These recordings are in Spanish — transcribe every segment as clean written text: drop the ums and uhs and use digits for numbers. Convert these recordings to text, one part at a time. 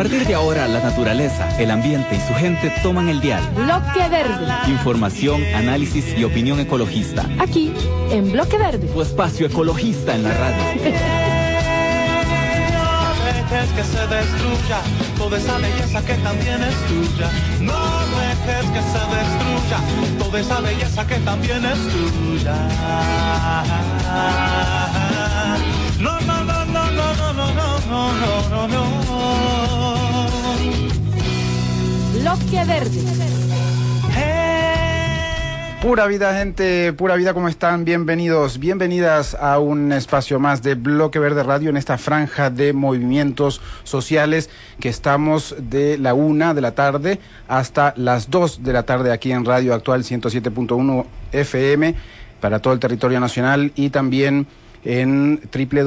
partir de ahora, la naturaleza, el ambiente y su gente toman el dial. Bloque Verde. Información, análisis y opinión ecologista. Aquí, en Bloque Verde. Tu espacio ecologista en la radio. dejes que se destruya toda esa belleza que también es tuya. No dejes que se destruya toda esa belleza que también es tuya. No, no, no, no, no, no, no, no, no, no, no. Bloque Verde. Pura vida, gente, pura vida, ¿cómo están? Bienvenidos, bienvenidas a un espacio más de Bloque Verde Radio en esta franja de movimientos sociales que estamos de la 1 de la tarde hasta las 2 de la tarde aquí en Radio Actual 107.1 FM para todo el territorio nacional y también en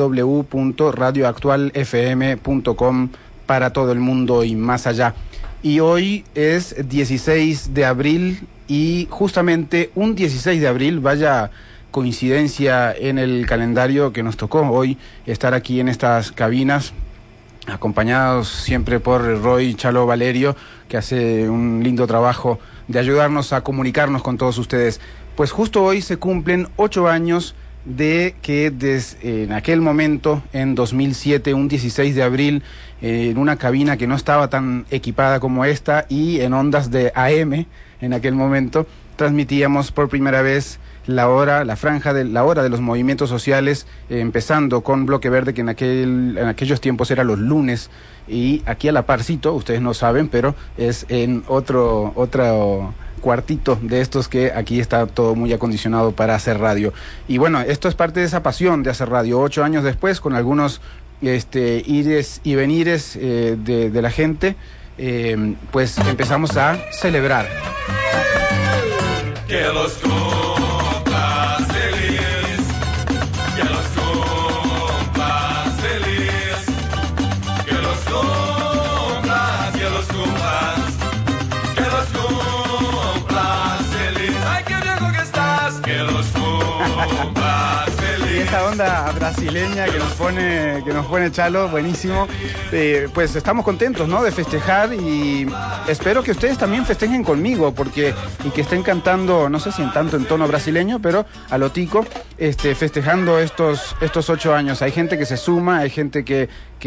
www.radioactualfm.com para todo el mundo y más allá. Y hoy es 16 de abril y justamente un 16 de abril, vaya coincidencia en el calendario que nos tocó hoy estar aquí en estas cabinas, acompañados siempre por Roy Chalo Valerio, que hace un lindo trabajo de ayudarnos a comunicarnos con todos ustedes. Pues justo hoy se cumplen 8 años de que en aquel momento, en 2007, un 16 de abril, en una cabina que no estaba tan equipada como esta y en ondas de AM, en aquel momento, transmitíamos por primera vez la franja de la hora de los movimientos sociales, empezando con Bloque Verde, que en aquellos tiempos era los lunes, y aquí a la parcito, ustedes no saben, pero es en otro cuartito de estos que aquí está todo muy acondicionado para hacer radio. Y bueno, esto es parte de esa pasión de hacer radio. 8 años después, con algunos ires y venires de la gente, pues empezamos a celebrar. Que los cumplas feliz, que los cumplas feliz, que los cumplas, que los cumplas, que los cumplas feliz. Ay, qué viejo que estás, que los cumplas feliz. Y esa onda brasileña que nos pone Chalo, buenísimo. Pues estamos contentos, ¿no?, de festejar, y espero que ustedes también festejen conmigo, y que estén cantando, no sé si en tono brasileño, pero a lo tico, festejando estos 8 años. Hay gente que se suma, hay gente que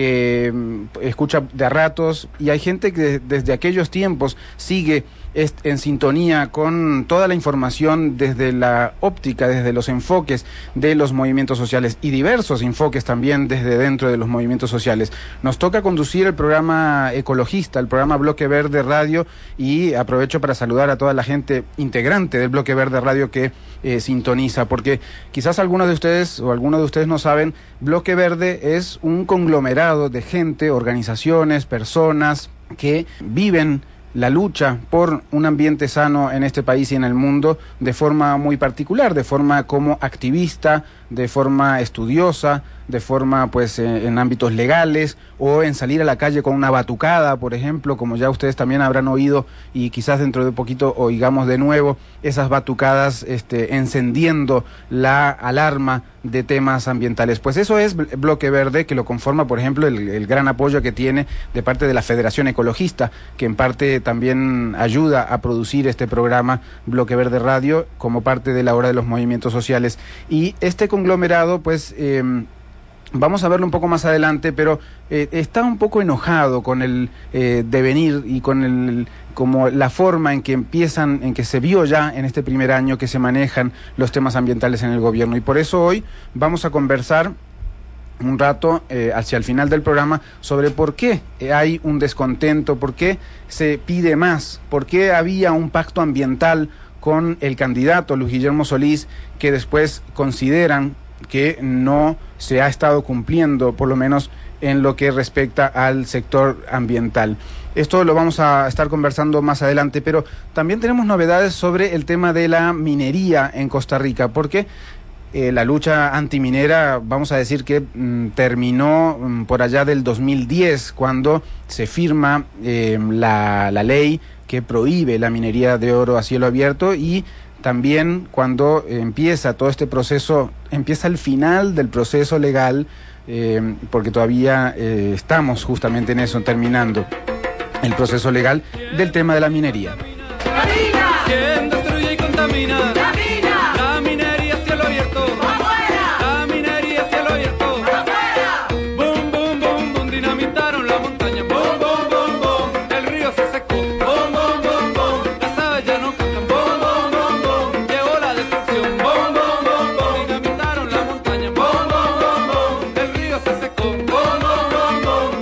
escucha de a ratos, y hay gente que desde aquellos tiempos sigue en sintonía con toda la información desde la óptica, desde los enfoques de los movimientos sociales y diversos enfoques también desde dentro de los movimientos sociales. Nos toca conducir el programa ecologista, el programa Bloque Verde Radio, y aprovecho para saludar a toda la gente integrante del Bloque Verde Radio que sintoniza, porque quizás algunos de ustedes no saben, Bloque Verde es un conglomerado de gente, organizaciones, personas que viven la lucha por un ambiente sano en este país y en el mundo de forma muy particular, de forma como activista, de forma estudiosa, de forma en ámbitos legales, o en salir a la calle con una batucada, por ejemplo, como ya ustedes también habrán oído, y quizás dentro de poquito oigamos de nuevo esas batucadas encendiendo la alarma de temas ambientales. Pues eso es Bloque Verde, que lo conforma, por ejemplo, el gran apoyo que tiene de parte de la Federación Ecologista, que en parte también ayuda a producir este programa Bloque Verde Radio como parte de la hora de los movimientos sociales. Y este conglomerado, vamos a verlo un poco más adelante, pero está un poco enojado con el devenir y con como la forma en que se vio ya en este primer año que se manejan los temas ambientales en el gobierno. Y por eso hoy vamos a conversar un rato hacia el final del programa sobre por qué hay un descontento, por qué se pide más, por qué había un pacto ambiental con el candidato Luis Guillermo Solís, que después consideran que no se ha estado cumpliendo, por lo menos en lo que respecta al sector ambiental. Esto lo vamos a estar conversando más adelante, pero también tenemos novedades sobre el tema de la minería en Costa Rica, porque la lucha antiminera, vamos a decir que terminó por allá del 2010, cuando se firma la ley que prohíbe la minería de oro a cielo abierto, y también cuando empieza todo este proceso, empieza el final del proceso legal, porque todavía estamos justamente en eso, terminando el proceso legal del tema de la minería. ¿Quién destruye y contamina? La mina. La minería cielo abierto. ¡Afuera! La minería cielo abierto. ¡Afuera! Boom, boom, boom, boom, dinamitaron la montaña. Boom, boom, boom, boom, el río se secó. Boom, boom, boom, boom, las aves ya no cantan. Boom, boom, boom, boom, llegó la destrucción. Boom, boom, boom, boom, dinamitaron la montaña. Boom, boom, boom, boom, el río se secó. Boom, boom, boom, boom.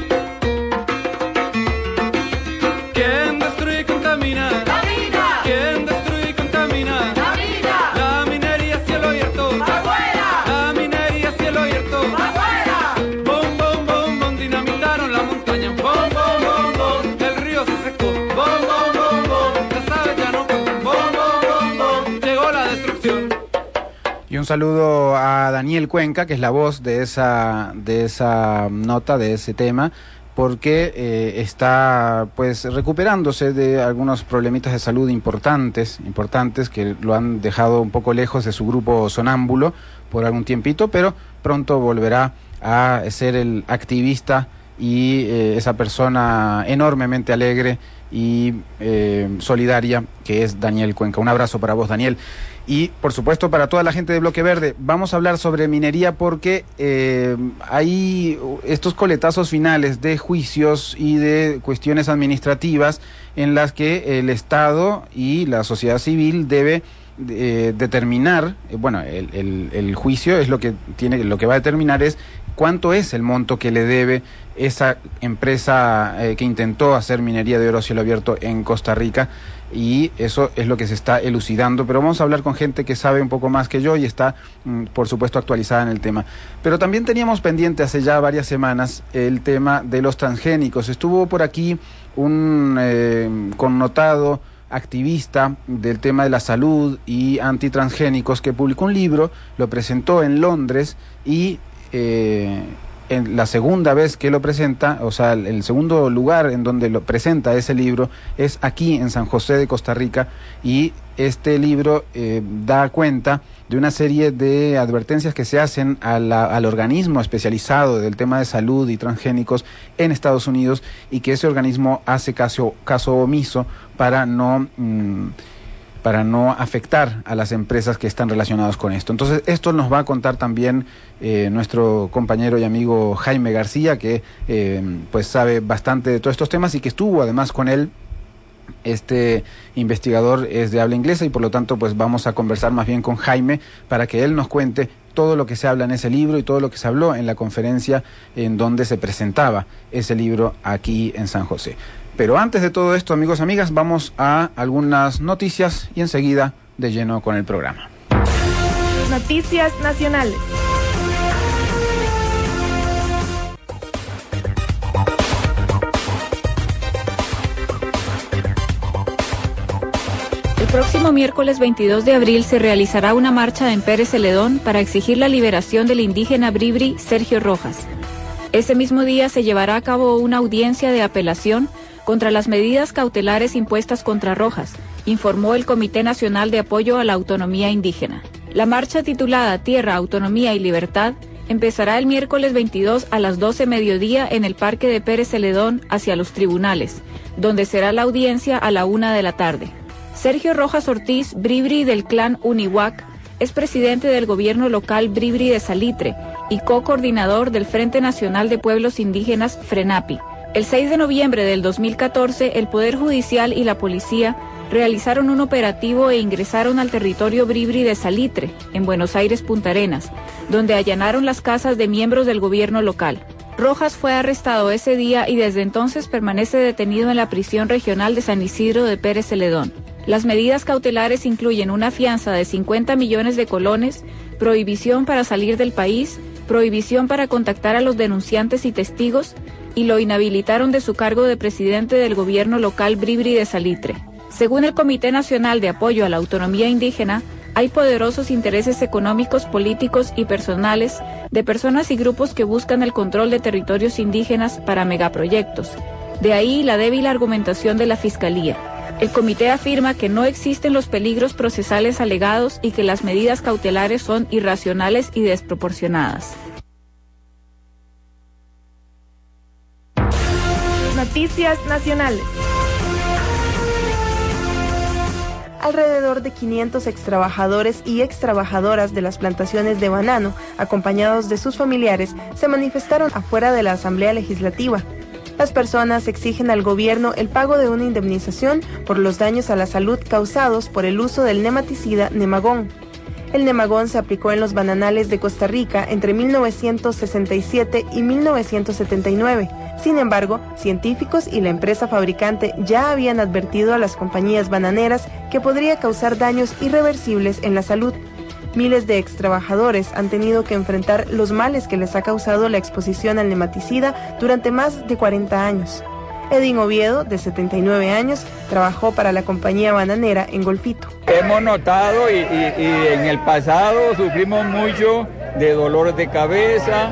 ¿Quién destruye y contamina? La mina. ¿Quién destruye y contamina? La mina. La minería cielo abierto. ¡Afuera! La minería cielo abierto. ¡Afuera! Boom, boom, boom, boom, dinamitaron la montaña. Boom, boom, boom, boom, el río se secó. Boom, boom, boom, boom, las aves ya no cantan. Boom, boom, boom, boom, llegó la destrucción. Y un saludo a Daniel Cuenca, que es la voz de esa nota, de ese tema, porque está pues recuperándose de algunos problemitas de salud importantes que lo han dejado un poco lejos de su grupo Sonámbulo por algún tiempito, pero pronto volverá a ser el activista y esa persona enormemente alegre y solidaria que es Daniel Cuenca. Un abrazo para vos, Daniel. Y, por supuesto, para toda la gente de Bloque Verde, vamos a hablar sobre minería porque hay estos coletazos finales de juicios y de cuestiones administrativas en las que el Estado y la sociedad civil debe determinar, bueno, el juicio es lo que va a determinar es cuánto es el monto que le debe esa empresa que intentó hacer minería de oro a cielo abierto en Costa Rica, y eso es lo que se está elucidando, pero vamos a hablar con gente que sabe un poco más que yo y está, por supuesto, actualizada en el tema. Pero también teníamos pendiente hace ya varias semanas el tema de los transgénicos. Estuvo por aquí un connotado activista del tema de la salud y antitransgénicos que publicó un libro, lo presentó en Londres y en la segunda vez que lo presenta, o sea, el segundo lugar en donde lo presenta ese libro es aquí en San José de Costa Rica, y este libro da cuenta de una serie de advertencias que se hacen al organismo especializado del tema de salud y transgénicos en Estados Unidos, y que ese organismo hace caso omiso para no afectar a las empresas que están relacionadas con esto. Entonces, esto nos va a contar también nuestro compañero y amigo Jaime García, que pues sabe bastante de todos estos temas y que estuvo además con él. Este investigador es de habla inglesa y por lo tanto pues vamos a conversar más bien con Jaime para que él nos cuente todo lo que se habla en ese libro y todo lo que se habló en la conferencia en donde se presentaba ese libro aquí en San José. Pero antes de todo esto, amigos, amigas, vamos a algunas noticias y enseguida de lleno con el programa. Noticias nacionales. El próximo miércoles 22 de abril se realizará una marcha en Pérez Celedón para exigir la liberación del indígena bribri Sergio Rojas. Ese mismo día se llevará a cabo una audiencia de apelación contra las medidas cautelares impuestas contra Rojas, informó el Comité Nacional de Apoyo a la Autonomía Indígena. La marcha titulada Tierra, Autonomía y Libertad empezará el miércoles 22 a las 12 mediodía en el Parque de Pérez Celedón hacia los tribunales, donde será la audiencia a la 1 de la tarde. Sergio Rojas Ortiz, bribri del clan Unihuac, es presidente del gobierno local bribri de Salitre y co-coordinador del Frente Nacional de Pueblos Indígenas FRENAPI. El 6 de noviembre del 2014, el Poder Judicial y la policía realizaron un operativo e ingresaron al territorio bribri de Salitre, en Buenos Aires, Punta Arenas, donde allanaron las casas de miembros del gobierno local. Rojas fue arrestado ese día y desde entonces permanece detenido en la prisión regional de San Isidro de Pérez Celedón. Las medidas cautelares incluyen una fianza de 50 millones de colones, prohibición para salir del país, prohibición para contactar a los denunciantes y testigos, y lo inhabilitaron de su cargo de presidente del gobierno local bribri de Salitre. Según el Comité Nacional de Apoyo a la Autonomía Indígena, hay poderosos intereses económicos, políticos y personales de personas y grupos que buscan el control de territorios indígenas para megaproyectos. De ahí la débil argumentación de la Fiscalía. El comité afirma que no existen los peligros procesales alegados y que las medidas cautelares son irracionales y desproporcionadas. Noticias nacionales. Alrededor de 500 extrabajadores y extrabajadoras de las plantaciones de banano, acompañados de sus familiares, se manifestaron afuera de la Asamblea Legislativa. Las personas exigen al gobierno el pago de una indemnización por los daños a la salud causados por el uso del nematicida Nemagón. El Nemagón se aplicó en los bananales de Costa Rica entre 1967 y 1979. Sin embargo, científicos y la empresa fabricante ya habían advertido a las compañías bananeras que podría causar daños irreversibles en la salud. Miles de extrabajadores han tenido que enfrentar los males que les ha causado la exposición al nematicida durante más de 40 años. Edwin Oviedo, de 79 años, trabajó para la compañía bananera en Golfito. Hemos notado y en el pasado sufrimos mucho de dolores de cabeza,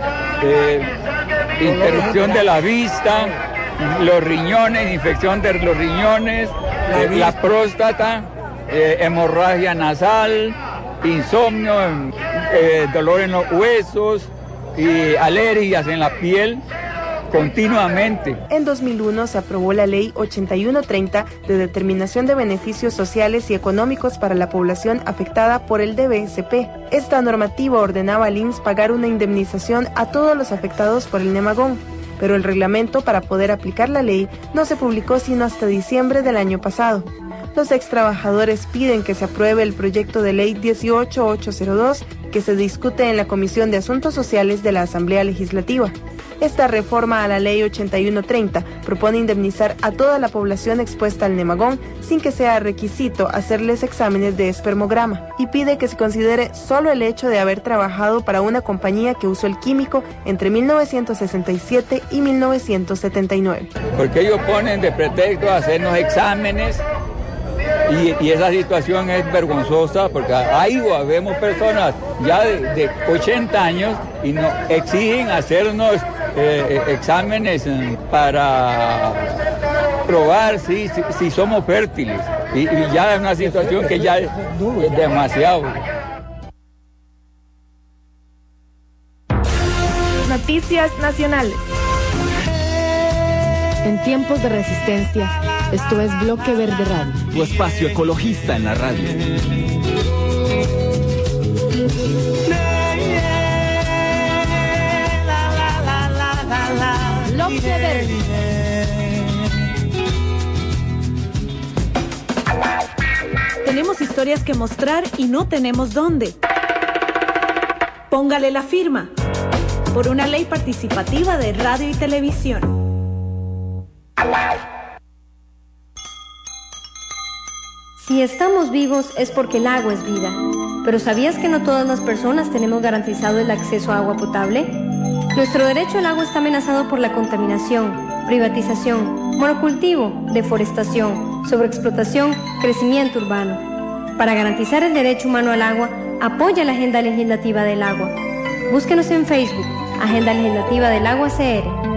interrupción de la vista, los riñones, infección de los riñones, la próstata, hemorragia nasal, insomnio, dolor en los huesos y alergias en la piel. Continuamente. En 2001 se aprobó la Ley 8130 de determinación de beneficios sociales y económicos para la población afectada por el DBSP. Esta normativa ordenaba al INSS pagar una indemnización a todos los afectados por el Nemagón, pero el reglamento para poder aplicar la ley no se publicó sino hasta diciembre del año pasado. Los extrabajadores piden que se apruebe el proyecto de ley 18802 que se discute en la Comisión de Asuntos Sociales de la Asamblea Legislativa. Esta reforma a la Ley 8130 propone indemnizar a toda la población expuesta al Nemagón sin que sea requisito hacerles exámenes de espermograma y pide que se considere solo el hecho de haber trabajado para una compañía que usó el químico entre 1967 y 1979. Porque ellos ponen de pretexto a hacernos exámenes y esa situación es vergonzosa porque ahí vemos personas ya de 80 años y nos exigen hacernos exámenes para probar si somos fértiles y ya es una situación que ya es demasiado. Noticias nacionales. En tiempos de resistencia, esto es Bloque Verde Radio. Tu espacio ecologista en la radio. Bloque Verde. Tenemos historias que mostrar y no tenemos dónde. Póngale la firma por una ley participativa de radio y televisión. Si estamos vivos es porque el agua es vida. ¿Pero sabías que no todas las personas tenemos garantizado el acceso a agua potable? Nuestro derecho al agua está amenazado por la contaminación, privatización, monocultivo, deforestación, sobreexplotación, crecimiento urbano. Para garantizar el derecho humano al agua, apoya la Agenda Legislativa del Agua. Búsquenos en Facebook, Agenda Legislativa del Agua CR.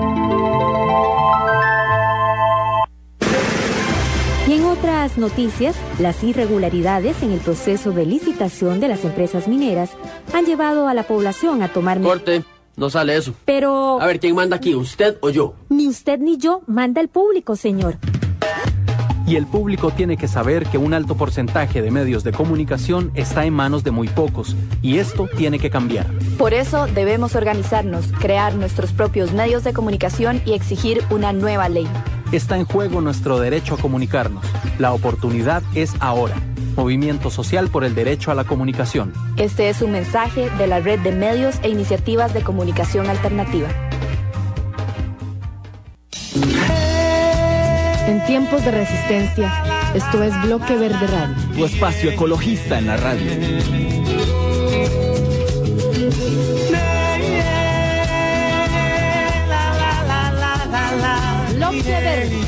Y en otras noticias, las irregularidades en el proceso de licitación de las empresas mineras han llevado a la población a tomar... Corte, no sale eso. Pero... A ver, ¿quién manda aquí, usted o yo? Ni usted ni yo, manda el público, señor. Y el público tiene que saber que un alto porcentaje de medios de comunicación está en manos de muy pocos, y esto tiene que cambiar. Por eso debemos organizarnos, crear nuestros propios medios de comunicación y exigir una nueva ley. Está en juego nuestro derecho a comunicarnos. La oportunidad es ahora. Movimiento Social por el Derecho a la Comunicación. Este es un mensaje de la Red de Medios e Iniciativas de Comunicación Alternativa. En tiempos de resistencia, esto es Bloque Verde Radio. Tu espacio ecologista en la radio. Bloque Verde.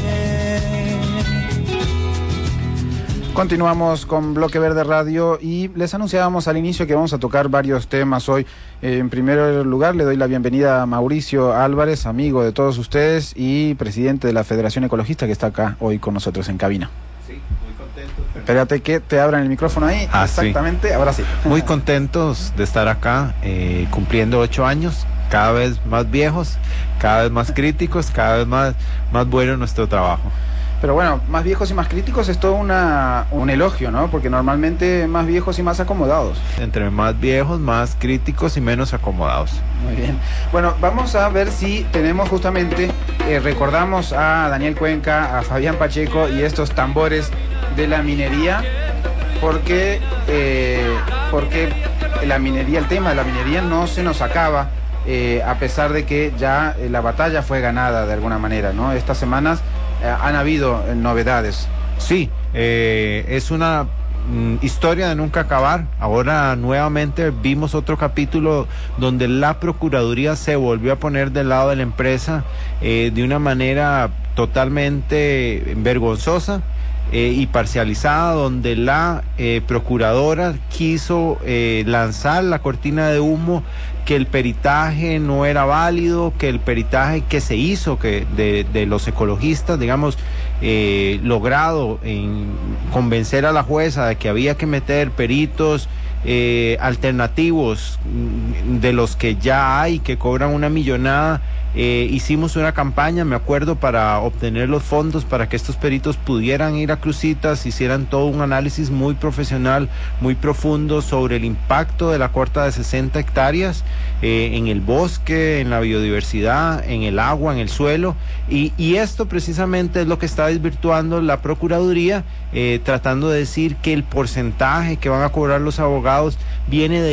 Continuamos con Bloque Verde Radio y les anunciábamos al inicio que vamos a tocar varios temas hoy. En primer lugar, le doy la bienvenida a Mauricio Álvarez, amigo de todos ustedes y presidente de la Federación Ecologista, que está acá hoy con nosotros en cabina. Sí. Espérate que te abran el micrófono ahí. Exactamente, sí. Ahora sí. Muy contentos de estar acá, cumpliendo 8 años, cada vez más viejos, cada vez más críticos, cada vez más bueno nuestro trabajo. Pero bueno, más viejos y más críticos es todo un elogio, ¿no? Porque normalmente más viejos y más acomodados. Entre más viejos, más críticos y menos acomodados. Muy bien. Bueno, vamos a ver si tenemos justamente, recordamos a Daniel Cuenca, a Fabián Pacheco y estos tambores de la minería, porque la minería, el tema de la minería no se nos acaba, a pesar de que ya la batalla fue ganada de alguna manera, ¿no? Estas semanas han habido novedades. Sí, es una historia de nunca acabar. Ahora nuevamente vimos otro capítulo donde la Procuraduría se volvió a poner del lado de la empresa de una manera totalmente vergonzosa y parcializada, donde la procuradora quiso lanzar la cortina de humo, que el peritaje no era válido, que el peritaje que se hizo de los ecologistas, digamos, logrado convencer a la jueza de que había que meter peritos alternativos de los que ya hay, que cobran una millonada. Hicimos una campaña, me acuerdo, para obtener los fondos para que estos peritos pudieran ir a Cruzitas, hicieran todo un análisis muy profesional, muy profundo sobre el impacto de la corta de 60 hectáreas en el bosque, en la biodiversidad, en el agua, en el suelo, y esto precisamente es lo que está desvirtuando la Procuraduría, tratando de decir que el porcentaje que van a cobrar los abogados viene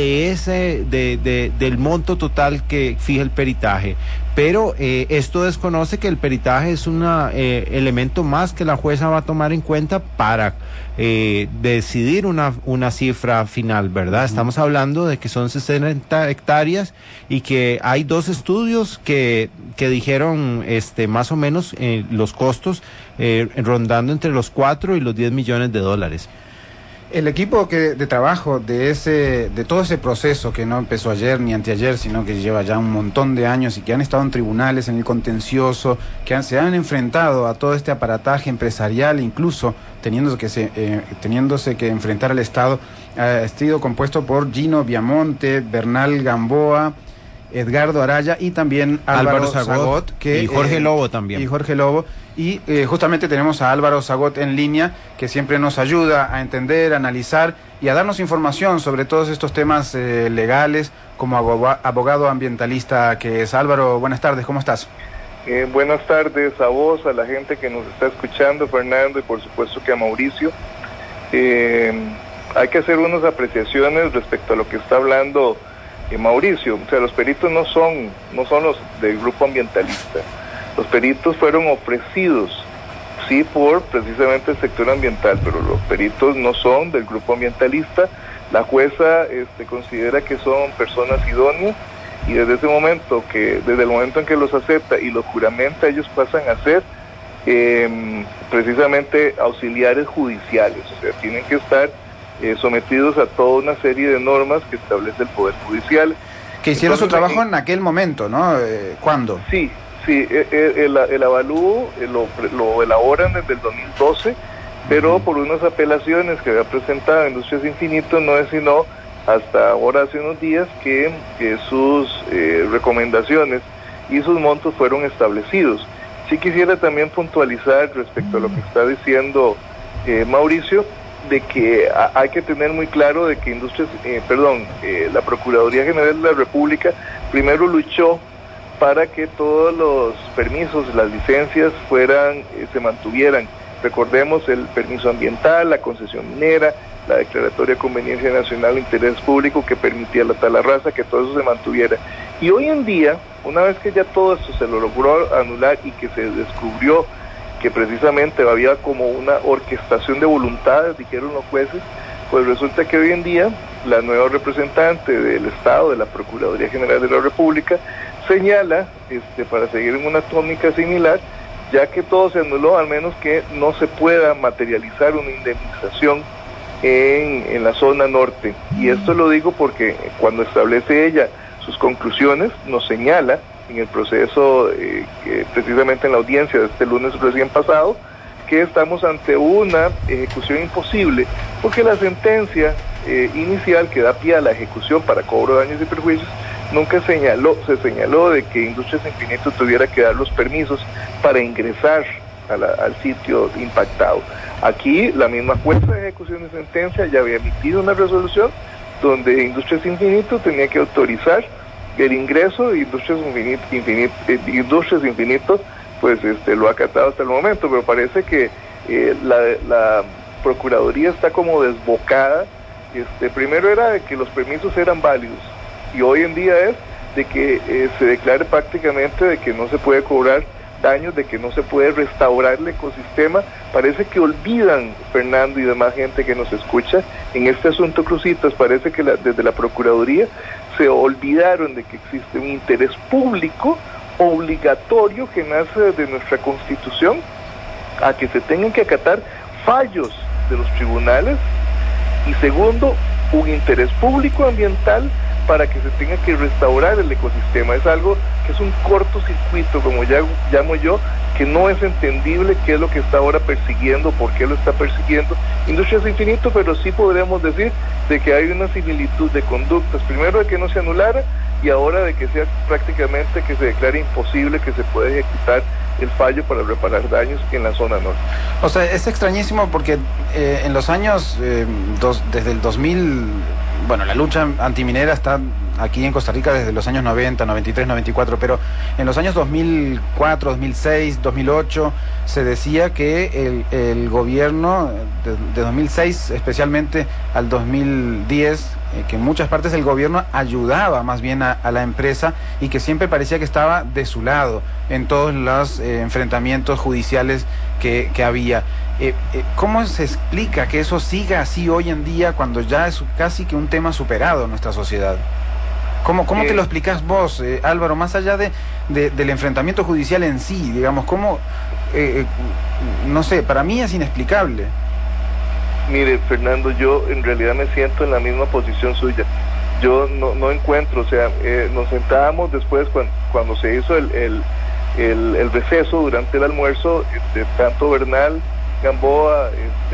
del monto total que fija el peritaje. Pero esto desconoce que el peritaje es un elemento más que la jueza va a tomar en cuenta para decidir una cifra final, ¿verdad? Estamos hablando de que son 60 hectáreas y que hay 2 estudios que dijeron más o menos los costos rondando entre los 4 y los 10 millones de dólares. El equipo de trabajo de todo ese proceso que no empezó ayer ni anteayer, sino que lleva ya un montón de años y que han estado en tribunales, en el contencioso, se han enfrentado a todo este aparataje empresarial, incluso teniéndose que enfrentar al Estado, ha sido compuesto por Gino Viamonte, Bernal Gamboa, Edgardo Araya y también Álvaro Zagot, y Jorge Lobo también. Y Jorge Lobo. Y justamente tenemos a Álvaro Zagot en línea, que siempre nos ayuda a entender, a analizar y a darnos información sobre todos estos temas legales, como abogado ambientalista que es. Álvaro, buenas tardes, ¿cómo estás? Buenas tardes a vos, a la gente que nos está escuchando, Fernando, y por supuesto que a Mauricio. Hay que hacer unas apreciaciones respecto a lo que está hablando Mauricio. O sea, los peritos no son los del grupo ambientalista. Los peritos fueron ofrecidos, sí, por precisamente el sector ambiental, pero los peritos no son del grupo ambientalista. La jueza considera que son personas idóneas y desde el momento en que los acepta y los juramenta, ellos pasan a ser precisamente auxiliares judiciales. O sea, tienen que estar sometidos a toda una serie de normas que establece el Poder Judicial. Que hicieron su trabajo en aquel momento, ¿no? ¿Cuándo? Sí, el avalúo lo elaboran desde el 2012, pero por unas apelaciones que había presentado Industrias Infinito, no es sino hasta ahora, hace unos días, que sus recomendaciones y sus montos fueron establecidos. Sí quisiera también puntualizar respecto a lo que está diciendo Mauricio, de que hay que tener muy claro de que la Procuraduría General de la República primero luchó para que todos los permisos, las licencias se mantuvieran. Recordemos el permiso ambiental, la concesión minera, la declaratoria de conveniencia nacional de interés público que permitía la tala rasa, que todo eso se mantuviera. Y hoy en día, una vez que ya todo esto se lo logró anular y que se descubrió que precisamente había como una orquestación de voluntades, dijeron los jueces, pues resulta que hoy en día la nueva representante del Estado, de la Procuraduría General de la República, señala, para seguir en una tónica similar, ya que todo se anuló, al menos que no se pueda materializar una indemnización en la zona norte. Y esto lo digo porque cuando establece ella sus conclusiones, nos señala en el proceso, precisamente en la audiencia de este lunes recién pasado, que estamos ante una ejecución imposible, porque la sentencia inicial que da pie a la ejecución para cobro de daños y perjuicios nunca se señaló de que Industrias Infinito tuviera que dar los permisos para ingresar al sitio impactado. Aquí la misma jueza de ejecución de sentencia ya había emitido una resolución donde Industrias Infinito tenía que autorizar el ingreso y Industrias Infinito pues lo ha acatado hasta el momento, pero parece que la Procuraduría está como desbocada. Primero era de que los permisos eran válidos y hoy en día es de que se declare prácticamente de que no se puede cobrar daños, de que no se puede restaurar el ecosistema. Parece que olvidan, Fernando y demás gente que nos escucha, en este asunto Cruzitas, parece que desde la Procuraduría se olvidaron de que existe un interés público obligatorio que nace desde nuestra Constitución a que se tengan que acatar fallos de los tribunales, y segundo, un interés público ambiental para que se tenga que restaurar el ecosistema. Es algo que es un cortocircuito, como ya llamo yo, que no es entendible qué es lo que está ahora persiguiendo, por qué lo está persiguiendo Industrias Infinito, pero sí podríamos decir de que hay una similitud de conductas, primero de que no se anulara y ahora de que sea prácticamente que se declare imposible que se pueda ejecutar el fallo para reparar daños en la zona norte. O sea, es extrañísimo porque en los años, desde el 2000, bueno, la lucha antiminera está aquí en Costa Rica desde los años 90, 93, 94, pero en los años 2004, 2006, 2008, se decía que el gobierno, de 2006 especialmente al 2010, que en muchas partes el gobierno ayudaba más bien a la empresa y que siempre parecía que estaba de su lado en todos los enfrentamientos judiciales que había. ¿Cómo se explica que eso siga así hoy en día cuando ya es casi que un tema superado en nuestra sociedad? ¿Cómo te lo explicás vos, Álvaro, más allá del enfrentamiento judicial en sí, digamos, no sé, para mí es inexplicable? Mire, Fernando, yo en realidad me siento en la misma posición suya. Yo no encuentro, o sea, nos sentábamos después cuando se hizo el receso durante el almuerzo, tanto Bernal, Gamboa,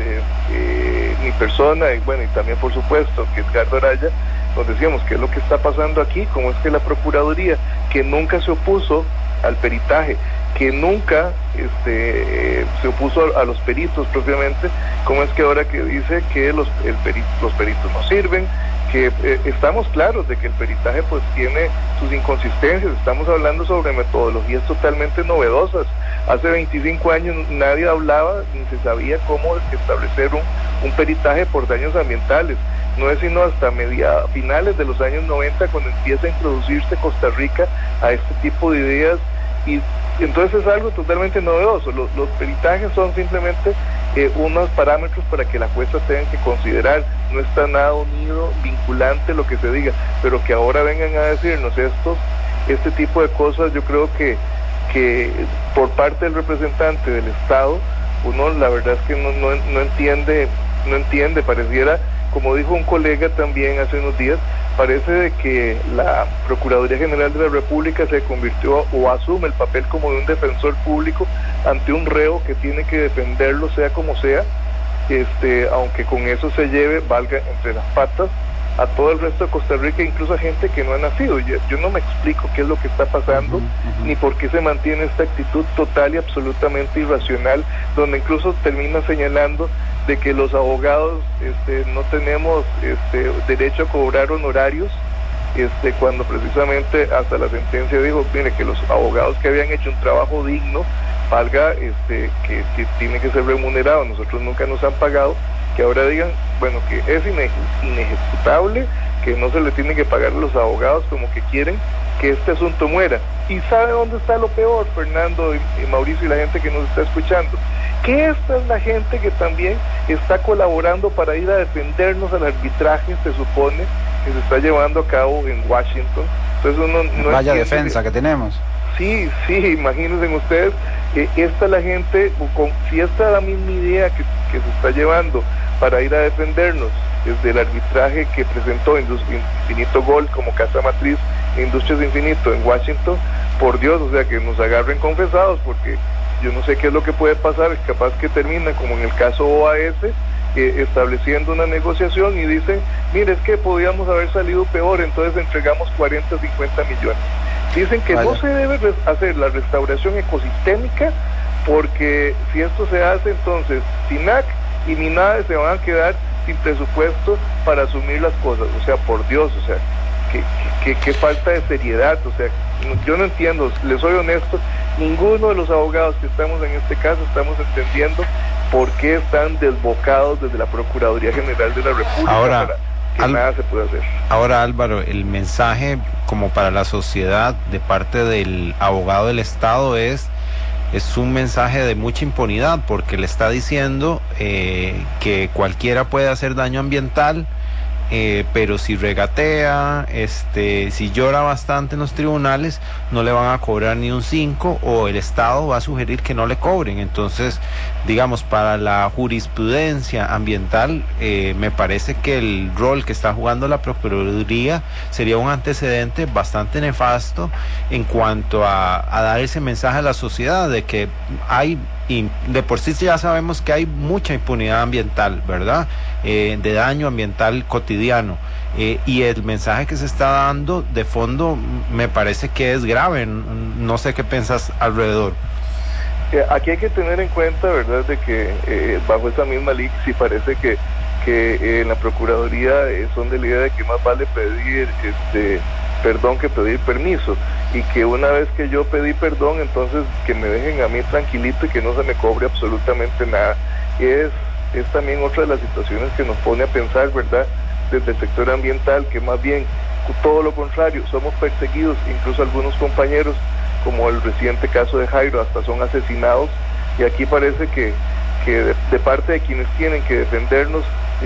mi persona, y bueno, y también por supuesto que Edgardo Araya, nos decíamos qué es lo que está pasando aquí, cómo es que la Procuraduría, que nunca se opuso al peritaje, que nunca se opuso a los peritos propiamente, cómo es que ahora que dice que los peritos no sirven, que estamos claros de que el peritaje pues tiene sus inconsistencias, estamos hablando sobre metodologías totalmente novedosas. Hace 25 años nadie hablaba ni se sabía cómo establecer un peritaje por daños ambientales. No es sino hasta finales de los años 90 cuando empieza a introducirse Costa Rica a este tipo de ideas, y entonces es algo totalmente novedoso. Los peritajes son simplemente unos parámetros para que la jueza tenga que considerar, no está nada unido, vinculante lo que se diga, pero que ahora vengan a decirnos este tipo de cosas, yo creo que por parte del representante del Estado, uno la verdad es que no entiende, pareciera, como dijo un colega también hace unos días, parece de que la Procuraduría General de la República se convirtió o asume el papel como de un defensor público ante un reo que tiene que defenderlo sea como sea, aunque con eso se lleve, valga entre las patas, a todo el resto de Costa Rica, incluso a gente que no ha nacido. Yo no me explico qué es lo que está pasando, ni por qué se mantiene esta actitud total y absolutamente irracional, donde incluso termina señalando de que los abogados no tenemos derecho a cobrar honorarios, cuando precisamente hasta la sentencia dijo, mire, que los abogados que habían hecho un trabajo digno, valga, que tiene que ser remunerado, nosotros nunca nos han pagado, que ahora digan, bueno, que es inejecutable, que no se le tiene que pagar a los abogados, como que quieren que este asunto muera. ¿Y sabe dónde está lo peor, Fernando y Mauricio y la gente que nos está escuchando? Que esta es la gente que también está colaborando para ir a defendernos al arbitraje, se supone, que se está llevando a cabo en Washington. Entonces uno no vaya defensa que tenemos. Sí, imagínense ustedes, esta es la gente, si esta es la misma idea que se está llevando para ir a defendernos desde el arbitraje que presentó Infinito Gold como casa matriz Industrias Infinito en Washington, por Dios, o sea, que nos agarren confesados, porque yo no sé qué es lo que puede pasar, capaz que termina como en el caso OAS, estableciendo una negociación y dicen, mire, es que podíamos haber salido peor, entonces entregamos 40, 50 millones. Dicen que no se debe hacer la restauración ecosistémica, porque si esto se hace, entonces SINAC y MINADE se van a quedar sin presupuesto para asumir las cosas. O sea, por Dios, o sea, qué falta de seriedad. O sea, yo no entiendo, les soy honesto, ninguno de los abogados que estamos en este caso estamos entendiendo por qué están desbocados desde la Procuraduría General de la República ahora, para que nada se pueda hacer. Ahora, Álvaro, el mensaje como para la sociedad de parte del abogado del Estado es un mensaje de mucha impunidad, porque le está diciendo que cualquiera puede hacer daño ambiental, pero si regatea, si llora bastante en los tribunales, no le van a cobrar ni un 5, o el Estado va a sugerir que no le cobren. Entonces, digamos, para la jurisprudencia ambiental, me parece que el rol que está jugando la Procuraduría sería un antecedente bastante nefasto en cuanto a dar ese mensaje a la sociedad de que hay, y de por sí ya sabemos que hay mucha impunidad ambiental, ¿verdad? De daño ambiental cotidiano, y el mensaje que se está dando de fondo me parece que es grave. No sé qué piensas alrededor. Aquí hay que tener en cuenta, ¿verdad?, de que bajo esa misma ley sí parece que en la Procuraduría son de la idea de que más vale pedir perdón que pedir permiso, y que una vez que yo pedí perdón, entonces que me dejen a mí tranquilito y que no se me cobre absolutamente nada. Es también otra de las situaciones que nos pone a pensar, ¿verdad?, desde el sector ambiental, que más bien todo lo contrario, somos perseguidos, incluso algunos compañeros, como el reciente caso de Jairo, hasta son asesinados, y aquí parece que de parte de quienes tienen que defendernos,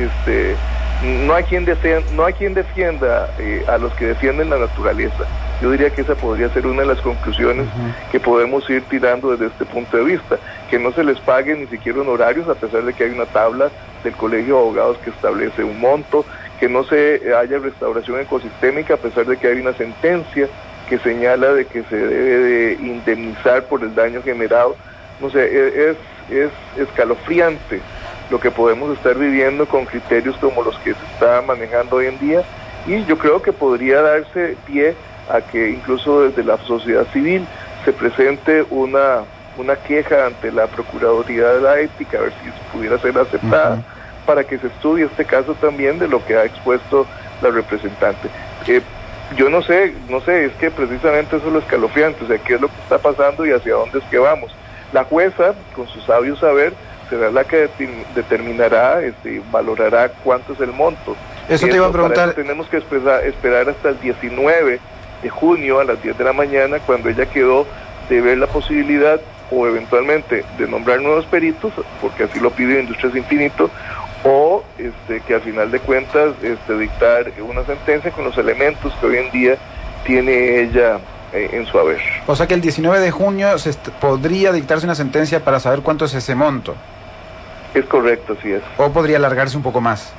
no hay quien defienda a los que defienden la naturaleza. Yo diría que esa podría ser una de las conclusiones que podemos ir tirando desde este punto de vista, que no se les pague ni siquiera honorarios, a pesar de que hay una tabla del Colegio de Abogados que establece un monto, que no se haya restauración ecosistémica, a pesar de que hay una sentencia que señala de que se debe de indemnizar por el daño generado. No sé, es escalofriante lo que podemos estar viviendo con criterios como los que se está manejando hoy en día, y yo creo que podría darse pie a que incluso desde la sociedad civil se presente una queja ante la Procuraduría de la Ética, a ver si pudiera ser aceptada, para que se estudie este caso también de lo que ha expuesto la representante. Yo no sé, es que precisamente eso es lo escalofriante, o sea, qué es lo que está pasando y hacia dónde es que vamos. La jueza, con su sabio saber, será la que determinará, valorará cuánto es el monto. Eso te iba a preguntar. Tenemos que esperar hasta el 19 de junio a las 10 de la mañana, cuando ella quedó de ver la posibilidad o eventualmente de nombrar nuevos peritos, porque así lo pide Industrias Infinito, o que al final de cuentas dictar una sentencia con los elementos que hoy en día tiene ella en su haber. O sea que el 19 de junio podría dictarse una sentencia para saber cuánto es ese monto. Es correcto, así es. ¿O podría alargarse un poco más?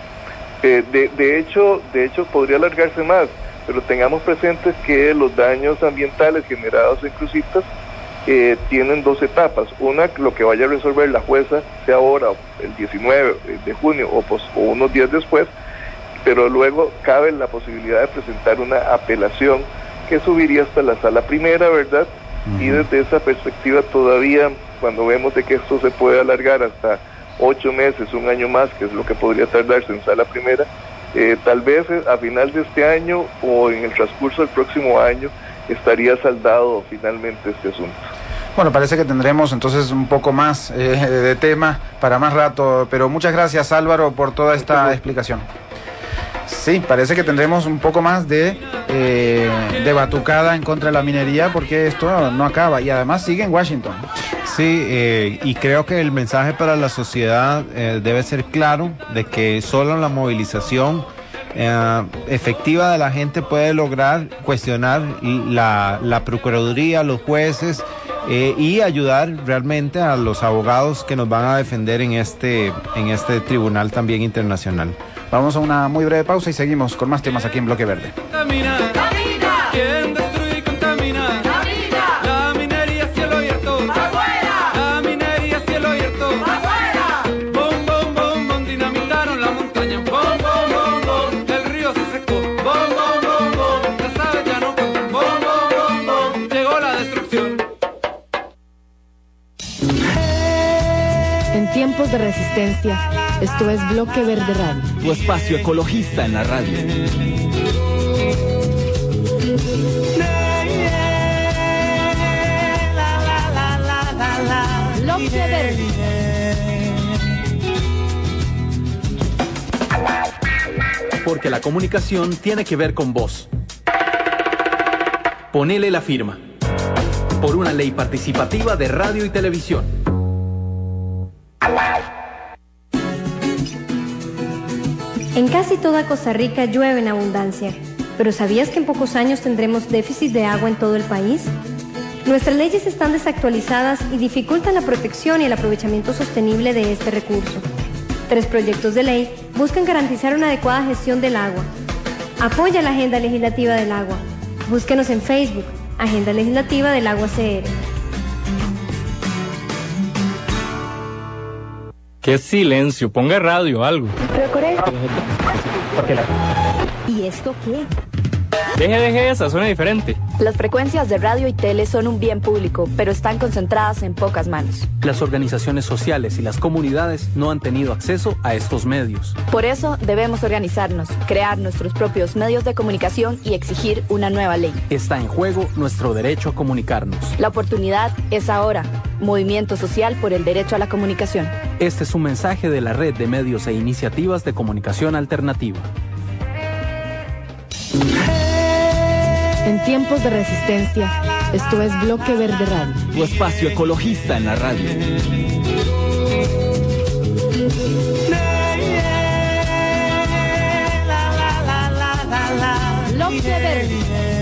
De hecho podría alargarse más, pero tengamos presentes que los daños ambientales generados en Cruzitas tienen dos etapas. Una, lo que vaya a resolver la jueza, sea ahora, el 19 de junio o unos días después, pero luego cabe la posibilidad de presentar una apelación que subiría hasta la sala primera, ¿verdad? Y desde esa perspectiva todavía, cuando vemos de que esto se puede alargar hasta 8 meses, un año más, que es lo que podría tardarse en sala primera, tal vez a final de este año o en el transcurso del próximo año estaría saldado finalmente este asunto. Bueno, parece que tendremos entonces un poco más de tema para más rato, pero muchas gracias, Álvaro, por toda esta explicación. Sí, parece que tendremos un poco más de batucada en contra de la minería, porque esto no acaba y además sigue en Washington. Sí, y creo que el mensaje para la sociedad debe ser claro, de que solo la movilización efectiva de la gente puede lograr cuestionar la Procuraduría, los jueces, y ayudar realmente a los abogados que nos van a defender en este tribunal también internacional. Vamos a una muy breve pausa y seguimos con más temas aquí en Bloque Verde. Contamina, ¿quién destruye y contamina? La minería a cielo abierto, afuera. tiempos de resistencia, esto es Bloque Verde Radio. Tu espacio ecologista en la radio. Bloque Verde. Porque la comunicación tiene que ver con vos. Ponele la firma. Por una ley participativa de radio y televisión. En casi toda Costa Rica llueve en abundancia, pero ¿sabías que en pocos años tendremos déficit de agua en todo el país? Nuestras leyes están desactualizadas y dificultan la protección y el aprovechamiento sostenible de este recurso. 3 proyectos de ley buscan garantizar una adecuada gestión del agua. Apoya la Agenda Legislativa del Agua. Búsquenos en Facebook, Agenda Legislativa del Agua CR. ¡Qué silencio! Ponga radio, algo. ¿Y esto qué? Deje esa, suena diferente. Las frecuencias de radio y tele son un bien público, pero están concentradas en pocas manos. Las organizaciones sociales y las comunidades no han tenido acceso a estos medios. Por eso debemos organizarnos, crear nuestros propios medios de comunicación y exigir una nueva ley. Está en juego nuestro derecho a comunicarnos. La oportunidad es ahora. Movimiento Social por el Derecho a la Comunicación. Este es un mensaje de la Red de Medios e Iniciativas de Comunicación Alternativa. En tiempos de resistencia, esto es Bloque Verde Radio. Tu espacio ecologista en la radio. Bloque Verde.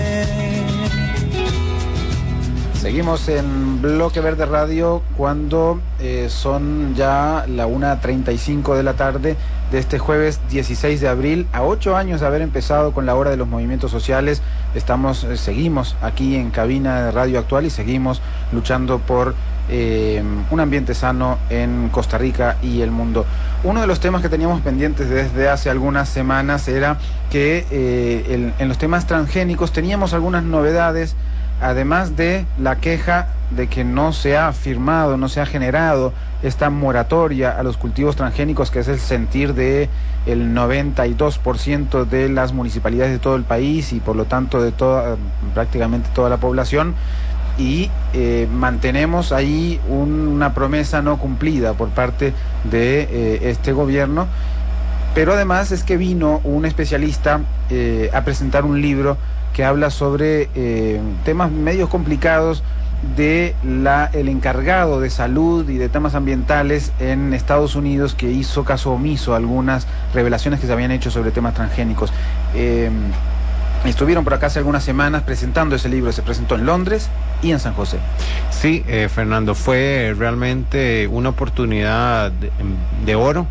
Seguimos en Bloque Verde Radio cuando son ya la 1:35 de la tarde de este jueves 16 de abril. A 8 años de haber empezado con la hora de los movimientos sociales, seguimos aquí en cabina de Radio Actual y seguimos luchando por un ambiente sano en Costa Rica y el mundo. Uno de los temas que teníamos pendientes desde hace algunas semanas era que en los temas transgénicos teníamos algunas novedades, además de la queja de que no se ha firmado, no se ha generado esta moratoria a los cultivos transgénicos, que es el sentir de el 92% de las municipalidades de todo el país y por lo tanto de prácticamente toda la población, y mantenemos ahí una promesa no cumplida por parte de este gobierno. Pero además es que vino un especialista a presentar un libro que habla sobre temas medios complicados de el encargado de salud y de temas ambientales en Estados Unidos, que hizo caso omiso a algunas revelaciones que se habían hecho sobre temas transgénicos. Estuvieron por acá hace algunas semanas presentando ese libro. Se presentó en Londres y en San José. Sí, Fernando, fue realmente una oportunidad de oro.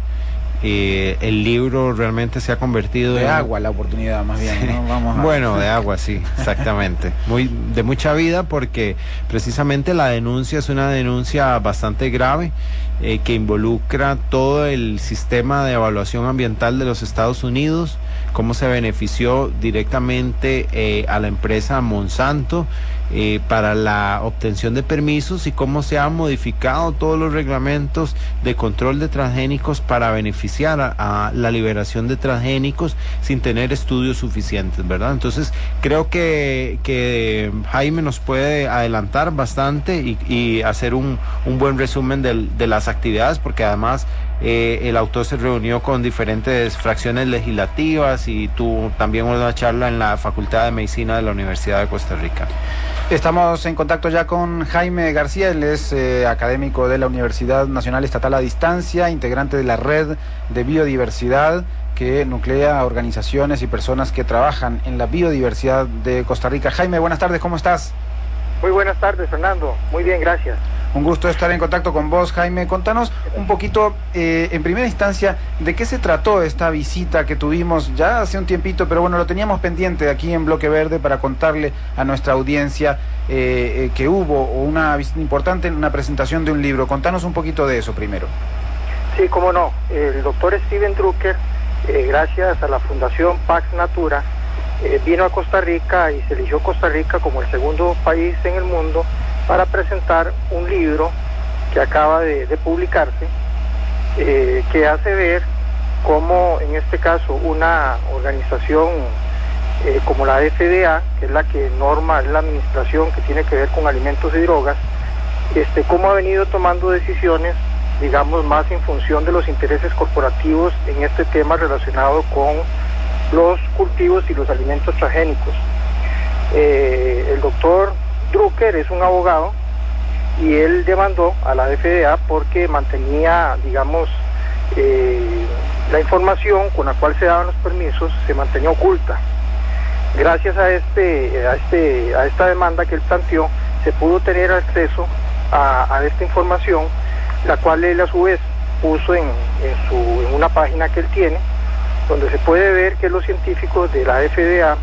El libro realmente se ha convertido de agua, la oportunidad más bien, ¿no? Vamos a... Bueno, de agua, sí, exactamente. De mucha vida, porque precisamente la denuncia es una denuncia bastante grave, que involucra todo el sistema de evaluación ambiental de los Estados Unidos, cómo se benefició directamente a la empresa Monsanto para la obtención de permisos, y cómo se han modificado todos los reglamentos de control de transgénicos para beneficiar a la liberación de transgénicos sin tener estudios suficientes, ¿verdad? Entonces creo que Jaime nos puede adelantar bastante y hacer un buen resumen de las actividades, porque además el autor se reunió con diferentes fracciones legislativas y tuvo también una charla en la Facultad de Medicina de la Universidad de Costa Rica. Estamos en contacto ya con Jaime García. Él es académico de la Universidad Nacional Estatal a Distancia, integrante de la Red de Biodiversidad, que nuclea a organizaciones y personas que trabajan en la biodiversidad de Costa Rica. Jaime, buenas tardes, ¿cómo estás? Muy buenas tardes, Fernando. Muy bien, gracias. Un gusto estar en contacto con vos, Jaime. Contanos un poquito, en primera instancia, de qué se trató esta visita que tuvimos ya hace un tiempito, pero bueno, lo teníamos pendiente aquí en Bloque Verde para contarle a nuestra audiencia que hubo una visita importante, una presentación de un libro. Contanos un poquito de eso primero. Sí, cómo no. El doctor Steven Drucker, gracias a la Fundación Pax Natura, vino a Costa Rica y se eligió Costa Rica como el segundo país en el mundo para presentar un libro que acaba de publicarse que hace ver cómo en este caso una organización como la FDA, que es la que norma, es la administración que tiene que ver con alimentos y drogas, cómo ha venido tomando decisiones, digamos, más en función de los intereses corporativos en este tema relacionado con los cultivos y los alimentos transgénicos. El doctor Drucker es un abogado y él demandó a la FDA porque mantenía, digamos, la información con la cual se daban los permisos se mantenía oculta. Gracias a esta demanda que él planteó, se pudo tener acceso a esta información, la cual él a su vez puso en una página que él tiene, donde se puede ver que los científicos de la FDA,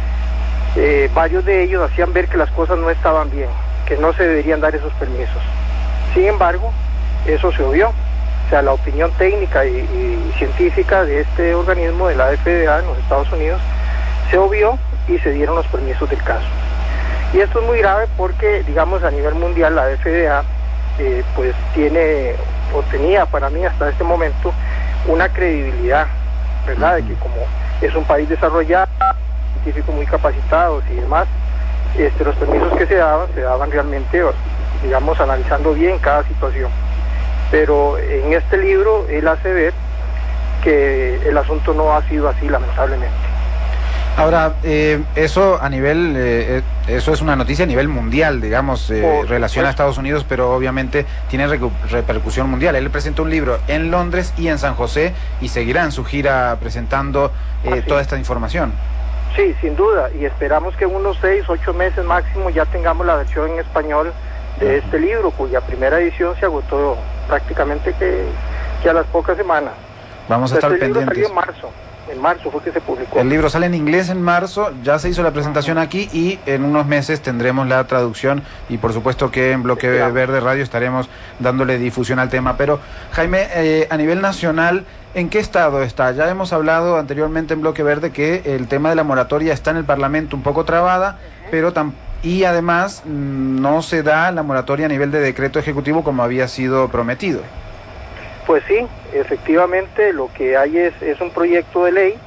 varios de ellos hacían ver que las cosas no estaban bien, que no se deberían dar esos permisos. Sin embargo, eso se obvió. O sea, la opinión técnica y científica de este organismo de la FDA en los Estados Unidos se obvió y se dieron los permisos del caso. Y esto es muy grave porque, digamos, a nivel mundial la FDA pues tenía para mí hasta este momento una credibilidad, ¿verdad? De que como es un país desarrollado, científicos muy capacitados y demás, los permisos que se daban realmente, digamos, analizando bien cada situación. Pero en este libro él hace ver que el asunto no ha sido así, lamentablemente. Ahora, eso a nivel, eso es una noticia a nivel mundial, digamos, relaciona a Estados Unidos, pero obviamente tiene repercusión mundial. Él presentó un libro en Londres y en San José y seguirá en su gira presentando toda esta información. Sí, sin duda, y esperamos que en unos 6, 8 meses máximo ya tengamos la versión en español de este libro, cuya primera edición se agotó prácticamente que a las pocas semanas. Vamos a estar pendientes. Libro salió en marzo fue que se publicó. El libro sale en inglés en marzo, ya se hizo la presentación aquí y en unos meses tendremos la traducción y por supuesto que en Bloque Verde Radio estaremos dándole difusión al tema. Pero Jaime, a nivel nacional, ¿en qué estado está? Ya hemos hablado anteriormente en Bloque Verde que el tema de la moratoria está en el Parlamento un poco trabada, pero y además no se da la moratoria a nivel de decreto ejecutivo como había sido prometido. Pues sí, efectivamente lo que hay es un proyecto de ley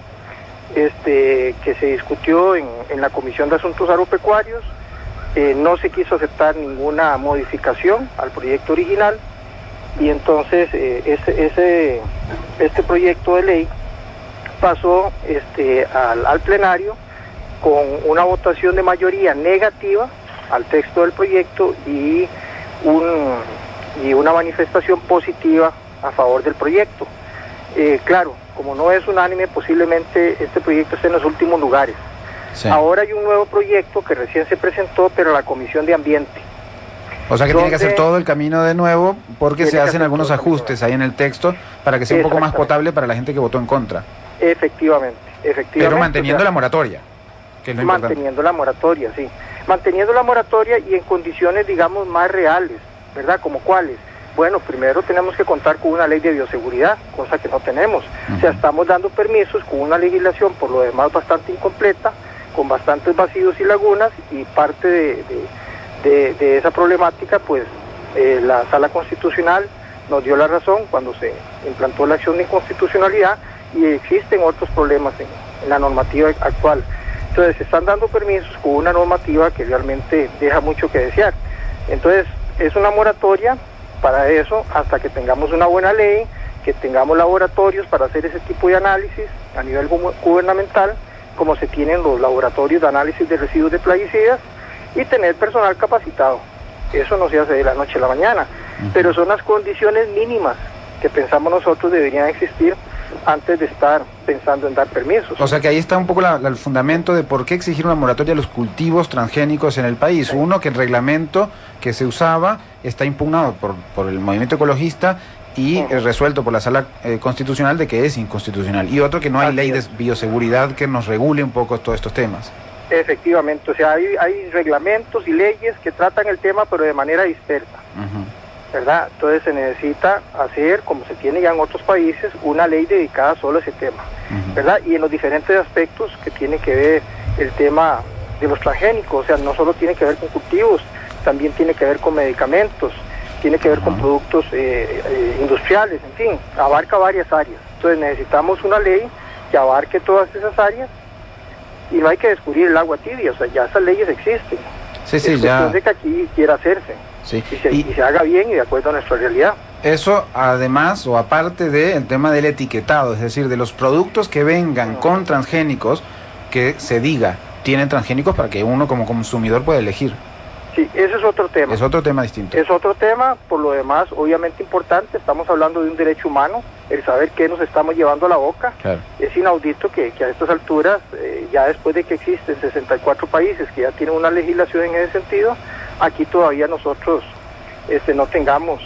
que se discutió en la Comisión de Asuntos Agropecuarios. No se quiso aceptar ninguna modificación al proyecto original y entonces este proyecto de ley pasó al plenario con una votación de mayoría negativa al texto del proyecto y una manifestación positiva a favor del proyecto. Claro, como no es unánime, posiblemente este proyecto esté en los últimos lugares. Sí. Ahora hay un nuevo proyecto que recién se presentó, pero a la Comisión de Ambiente. O sea que tiene que hacer todo el camino de nuevo porque se hacen algunos ajustes ahí en el texto para que sea un poco más potable para la gente que votó en contra. Efectivamente. Pero manteniendo la moratoria. Que es lo manteniendo la moratoria, sí. Manteniendo la moratoria y en condiciones, digamos, más reales, ¿verdad? ¿Como cuáles? Bueno, primero tenemos que contar con una ley de bioseguridad, cosa que no tenemos. O sea, estamos dando permisos con una legislación por lo demás bastante incompleta, con bastantes vacíos y lagunas, y parte de esa problemática, pues la Sala Constitucional nos dio la razón cuando se implantó la acción de inconstitucionalidad y existen otros problemas en la normativa actual. Entonces se están dando permisos con una normativa que realmente deja mucho que desear. Entonces es una moratoria para eso hasta que tengamos una buena ley, que tengamos laboratorios para hacer ese tipo de análisis a nivel gubernamental, como se tienen los laboratorios de análisis de residuos de plaguicidas, y tener personal capacitado. Eso no se hace de la noche a la mañana, pero son las condiciones mínimas que pensamos nosotros deberían existir antes de estar pensando en dar permisos. O sea que ahí está un poco el fundamento de por qué exigir una moratoria a los cultivos transgénicos en el país. Sí. Uno, que el reglamento que se usaba está impugnado por el movimiento ecologista y resuelto por la Sala Constitucional de que es inconstitucional. Y otro, que no hay ley de bioseguridad que nos regule un poco todos estos temas. Efectivamente, o sea, hay reglamentos y leyes que tratan el tema pero de manera dispersa. ¿Verdad? Entonces se necesita hacer, como se tiene ya en otros países, una ley dedicada solo a ese tema, ¿verdad? Y en los diferentes aspectos que tiene que ver el tema de los transgénicos, o sea, no solo tiene que ver con cultivos, también tiene que ver con medicamentos, tiene que ver con productos industriales, en fin, abarca varias áreas. Entonces necesitamos una ley que abarque todas esas áreas y no hay que descubrir el agua tibia, o sea, ya esas leyes existen. Sí, es ya. de que aquí quiera hacerse Sí. y se haga bien y de acuerdo a nuestra realidad. Eso además o aparte del tema del etiquetado, es decir, de los productos que vengan con transgénicos, que se diga, tienen transgénicos para que uno como consumidor pueda elegir. Sí, ese es otro tema. Es otro tema distinto. Es otro tema, por lo demás, obviamente importante. Estamos hablando de un derecho humano, el saber qué nos estamos llevando a la boca. Claro. Es inaudito que a estas alturas, ya después de que existen 64 países que ya tienen una legislación en ese sentido, aquí todavía nosotros no tengamos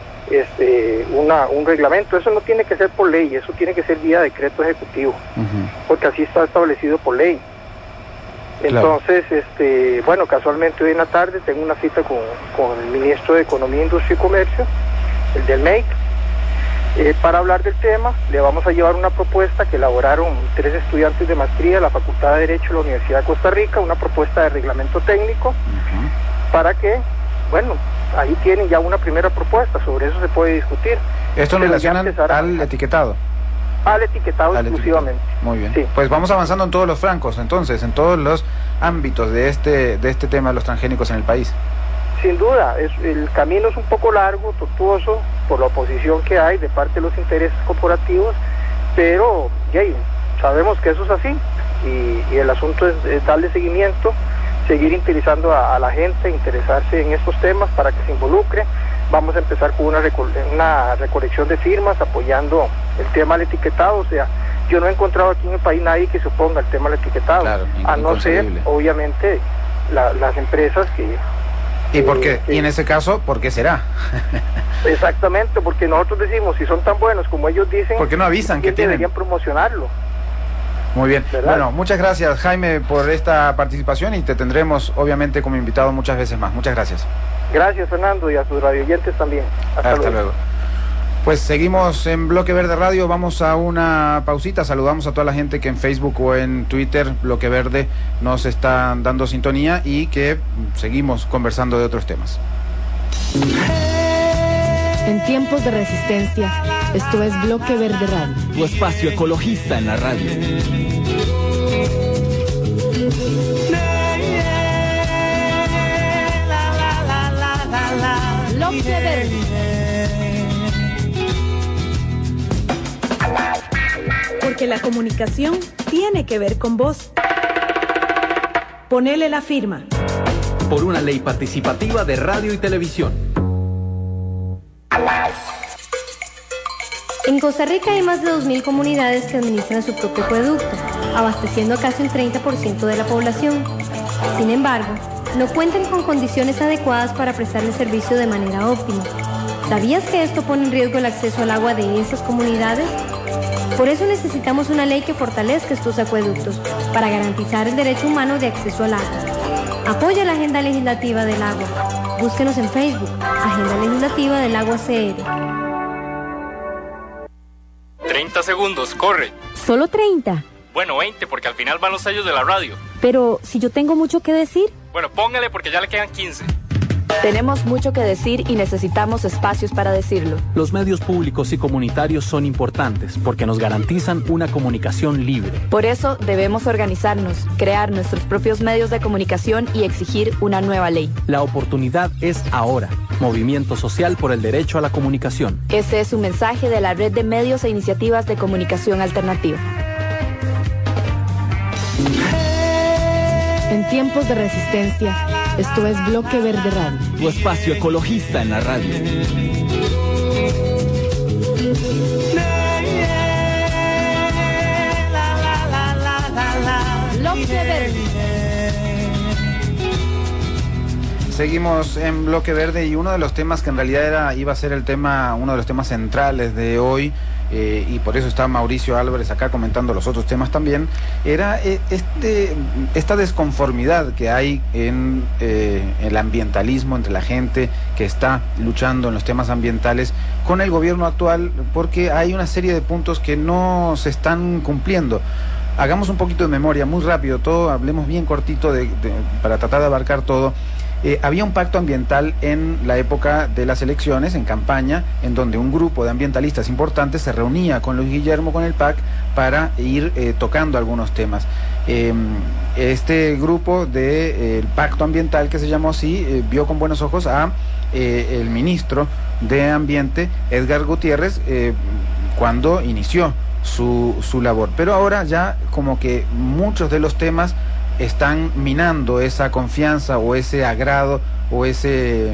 un reglamento. Eso no tiene que ser por ley, eso tiene que ser vía decreto ejecutivo, porque así está establecido por ley. Entonces, bueno, casualmente hoy en la tarde tengo una cita con el ministro de Economía, Industria y Comercio, el del MEIC, para hablar del tema. Le vamos a llevar una propuesta que elaboraron 3 estudiantes de maestría de la Facultad de Derecho de la Universidad de Costa Rica, una propuesta de reglamento técnico, para que, bueno, ahí tienen ya una primera propuesta, sobre eso se puede discutir. ¿Esto en relación al etiquetado? Al etiquetado exclusivamente. Muy bien. Sí. Pues vamos avanzando en todos los francos, entonces, en todos los ámbitos de este tema de los transgénicos en el país. Sin duda, el camino es un poco largo, tortuoso, por la oposición que hay de parte de los intereses corporativos, pero sabemos que eso es así, y el asunto es darle seguimiento, seguir interesando a la gente, interesarse en estos temas para que se involucre. Vamos a empezar con una recolección de firmas apoyando el tema del etiquetado. O sea, yo no he encontrado aquí en el país nadie que se oponga al tema del etiquetado, claro, a no ser, obviamente, las empresas que... ¿Y por qué? Y en ese caso, ¿por qué será? Exactamente, porque nosotros decimos, si son tan buenos como ellos dicen, ¿por qué no avisan que tienen? Deberían promocionarlo. Muy bien. ¿Verdad? Bueno, muchas gracias, Jaime, por esta participación, y te tendremos, obviamente, como invitado muchas veces más. Muchas gracias. Gracias, Fernando, y a sus radioyentes también. Hasta luego. Pues seguimos en Bloque Verde Radio, vamos a una pausita. Saludamos a toda la gente que en Facebook o en Twitter, Bloque Verde, nos están dando sintonía y que seguimos conversando de otros temas. En tiempos de resistencia, esto es Bloque Verde Radio. Tu espacio ecologista en la radio. Bloque Verde. Porque la comunicación tiene que ver con vos. Ponele la firma. Por una ley participativa de radio y televisión. En Costa Rica hay más de 2.000 comunidades que administran su propio acueducto, abasteciendo a casi un 30% de la población. Sin embargo, no cuentan con condiciones adecuadas para prestarle servicio de manera óptima. ¿Sabías que esto pone en riesgo el acceso al agua de esas comunidades? Por eso necesitamos una ley que fortalezca estos acueductos para garantizar el derecho humano de acceso al agua. Apoya la Agenda Legislativa del Agua. Búsquenos en Facebook, Agenda Legislativa del Agua CR. 30 segundos, corre. ¿Solo 30? Bueno, 20, porque al final van los sellos de la radio. Pero si yo tengo mucho que decir. Bueno, póngale porque ya le quedan 15. Tenemos mucho que decir y necesitamos espacios para decirlo. Los medios públicos y comunitarios son importantes porque nos garantizan una comunicación libre. Por eso debemos organizarnos, crear nuestros propios medios de comunicación y exigir una nueva ley. La oportunidad es ahora. Movimiento Social por el Derecho a la Comunicación. Ese es un mensaje de la Red de Medios e Iniciativas de Comunicación Alternativa. En tiempos de resistencia, esto es Bloque Verde Radio. Tu espacio ecologista en la radio. Bloque Verde. Seguimos en Bloque Verde, y uno de los temas que en realidad iba a ser uno de los temas centrales de hoy, y por eso está Mauricio Álvarez acá comentando los otros temas también, era esta desconformidad que hay en el ambientalismo, entre la gente que está luchando en los temas ambientales con el gobierno actual, porque hay una serie de puntos que no se están cumpliendo. Hagamos un poquito de memoria, muy rápido todo, hablemos bien cortito para tratar de abarcar todo. Había un pacto ambiental en la época de las elecciones, en campaña, en donde un grupo de ambientalistas importantes se reunía con Luis Guillermo, con el PAC, para ir tocando algunos temas. Este grupo del pacto ambiental, que se llamó así, vio con buenos ojos a el ministro de Ambiente, Edgar Gutiérrez, cuando inició su labor. Pero ahora ya como que muchos de los temas están minando esa confianza o ese agrado o ese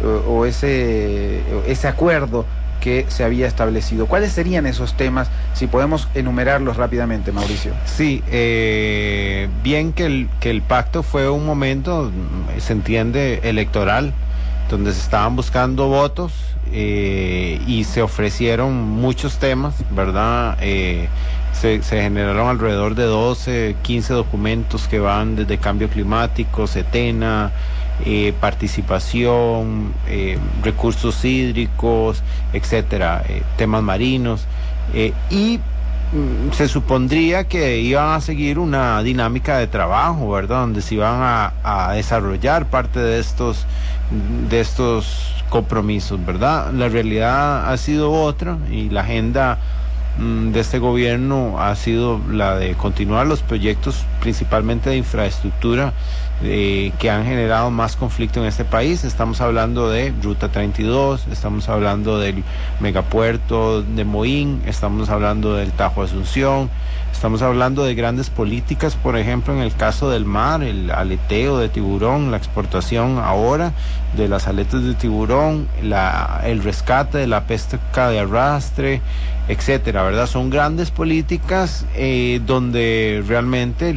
acuerdo que se había establecido. ¿Cuáles serían esos temas, si podemos enumerarlos rápidamente, Mauricio? Sí, bien que el pacto fue un momento, se entiende, electoral, donde se estaban buscando votos y se ofrecieron muchos temas, ¿verdad? Se generaron alrededor de 12, 15 documentos que van desde cambio climático, CETENA, participación, recursos hídricos, etcétera, temas marinos, y se supondría que iban a seguir una dinámica de trabajo, ¿verdad? Donde se iban a desarrollar parte de estos compromisos, ¿verdad? La realidad ha sido otra y la agenda de este gobierno ha sido la de continuar los proyectos principalmente de infraestructura que han generado más conflicto en este país. Estamos hablando de Ruta 32, estamos hablando del megapuerto de Moín, estamos hablando del Tajo Asunción, estamos hablando de grandes políticas, por ejemplo, en el caso del mar, el aleteo de tiburón, la exportación ahora de las aletas de tiburón, el rescate de la pesca de arrastre, etcétera, ¿verdad? Son grandes políticas donde realmente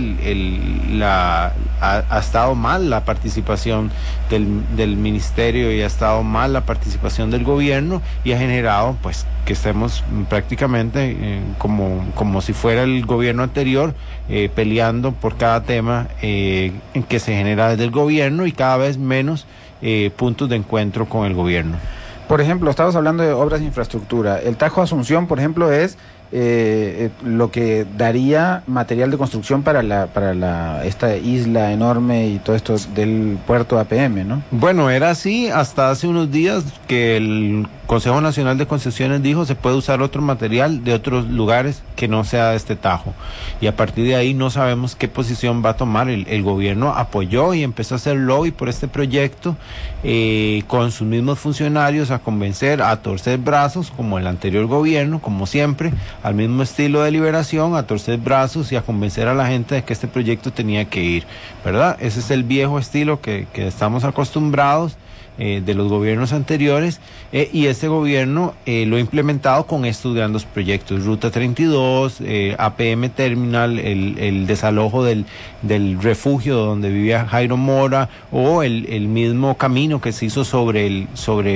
ha estado mal la participación del ministerio y ha estado mal la participación del gobierno y ha generado pues que estemos prácticamente como si fuera el gobierno anterior peleando por cada tema que se genera desde el gobierno y cada vez menos puntos de encuentro con el gobierno. Por ejemplo, estabas hablando de obras de infraestructura. El Tajo Asunción, por ejemplo, es lo que daría material de construcción para esta isla enorme y todo esto del puerto APM, ¿no? Bueno, era así hasta hace unos días que el Consejo Nacional de Concesiones dijo se puede usar otro material de otros lugares que no sea este Tajo, y a partir de ahí no sabemos qué posición va a tomar. El gobierno apoyó y empezó a hacer lobby por este proyecto con sus mismos funcionarios a convencer, a torcer brazos como el anterior gobierno, como siempre, al mismo estilo de Liberación, a torcer brazos y a convencer a la gente de que este proyecto tenía que ir, ¿verdad? Ese es el viejo estilo que estamos acostumbrados de los gobiernos anteriores, y este gobierno lo ha implementado con estos grandes proyectos: Ruta 32, APM Terminal, el desalojo del refugio donde vivía Jairo Mora, o el mismo camino que se hizo sobre el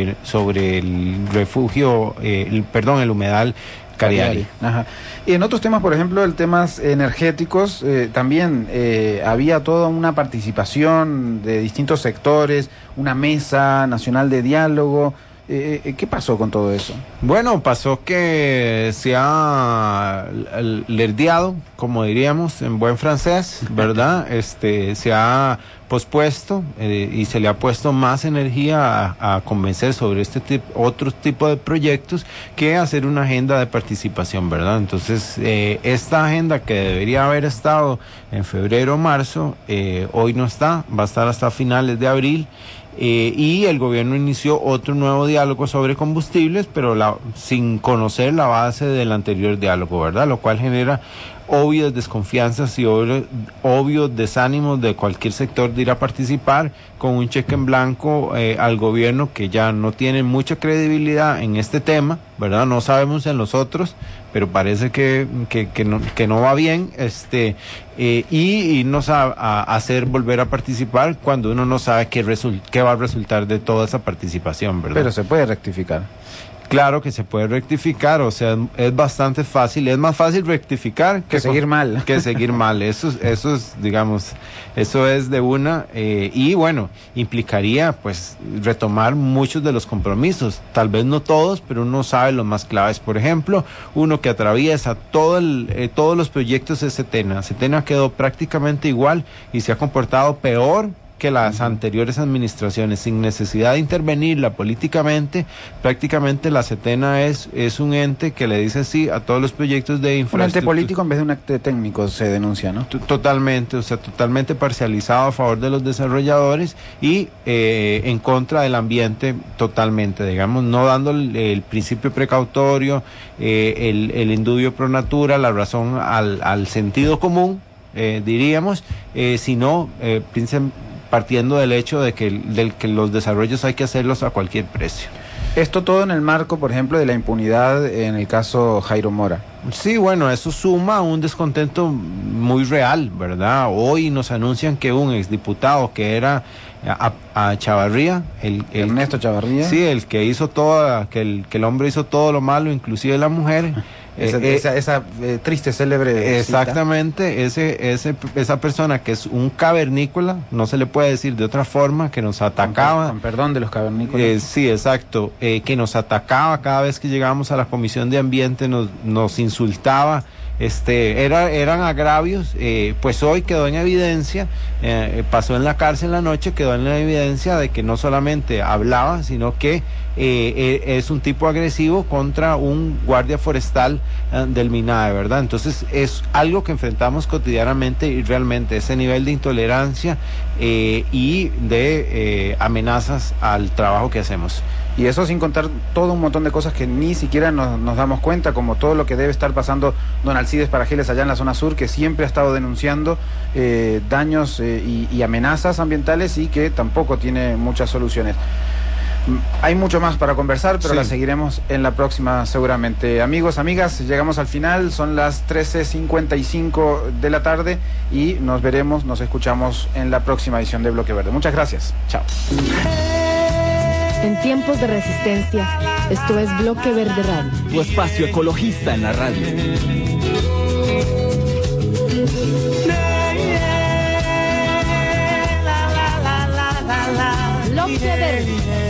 refugio, el humedal Cariari. Ajá. Y en otros temas, por ejemplo, el temas energéticos, también había toda una participación de distintos sectores, una mesa nacional de diálogo. ¿Qué pasó con todo eso? Bueno, pasó que se ha lerdeado, como diríamos en buen francés, ¿verdad? Se ha pospuesto y se le ha puesto más energía a convencer sobre otro tipo de proyectos que hacer una agenda de participación, ¿verdad? Entonces, esta agenda que debería haber estado en febrero o marzo, hoy no está, va a estar hasta finales de abril. Y el gobierno inició otro nuevo diálogo sobre combustibles, pero sin conocer la base del anterior diálogo, ¿verdad? Lo cual genera obvias desconfianzas y obvios desánimos de cualquier sector de ir a participar con un cheque en blanco al gobierno, que ya no tiene mucha credibilidad en este tema, ¿verdad? No sabemos en los otros, pero parece que no va bien, y irnos a hacer volver a participar cuando uno no sabe qué va a resultar de toda esa participación, ¿verdad? Pero se puede rectificar. Claro que se puede rectificar, o sea, es bastante fácil, es más fácil rectificar que seguir mal. Que seguir mal, eso es, digamos, eso es de una, y bueno, implicaría pues retomar muchos de los compromisos, tal vez no todos, pero uno sabe los más claves. Por ejemplo, uno que atraviesa todos los proyectos de CETENA. CETENA quedó prácticamente igual y se ha comportado peor que las anteriores administraciones, sin necesidad de intervenirla políticamente. Prácticamente la CETENA es un ente que le dice sí a todos los proyectos de infraestructura. Un ente político en vez de un ente técnico, se denuncia, ¿no? Totalmente, o sea, totalmente parcializado a favor de los desarrolladores y en contra del ambiente totalmente, digamos, no dando el principio precautorio, el indubio pro natura, la razón al sentido común, diríamos, sino partiendo del hecho de que los desarrollos hay que hacerlos a cualquier precio. Esto todo en el marco, por ejemplo, de la impunidad en el caso Jairo Mora. Sí, bueno, eso suma un descontento muy real, ¿verdad? Hoy nos anuncian que un exdiputado que era a Chavarría, Ernesto Chavarría. Sí, el que hizo que el hombre hizo todo lo malo, inclusive la mujer. Esa triste, célebre exactamente, esa persona que es un cavernícola, no se le puede decir de otra forma, que nos atacaba. Con perdón de los cavernícolas. Sí, exacto, que nos atacaba cada vez que llegábamos a la Comisión de Ambiente, nos insultaba. Eran agravios, pues hoy quedó en evidencia, pasó en la cárcel la noche, quedó en la evidencia de que no solamente hablaba, sino que es un tipo agresivo contra un guardia forestal del MINAE, ¿verdad? Entonces es algo que enfrentamos cotidianamente y realmente ese nivel de intolerancia y de amenazas al trabajo que hacemos. Y eso sin contar todo un montón de cosas que ni siquiera nos damos cuenta, como todo lo que debe estar pasando don Alcides Parajeles allá en la zona sur, que siempre ha estado denunciando daños y amenazas ambientales y que tampoco tiene muchas soluciones. Hay mucho más para conversar, pero la seguiremos en la próxima seguramente. Amigos, amigas, llegamos al final, son las 13:55 de la tarde y nos veremos, nos escuchamos en la próxima edición de Bloque Verde. Muchas gracias, chao. En tiempos de resistencia, esto es Bloque Verde Radio. Tu espacio ecologista en la radio. Bloque Verde.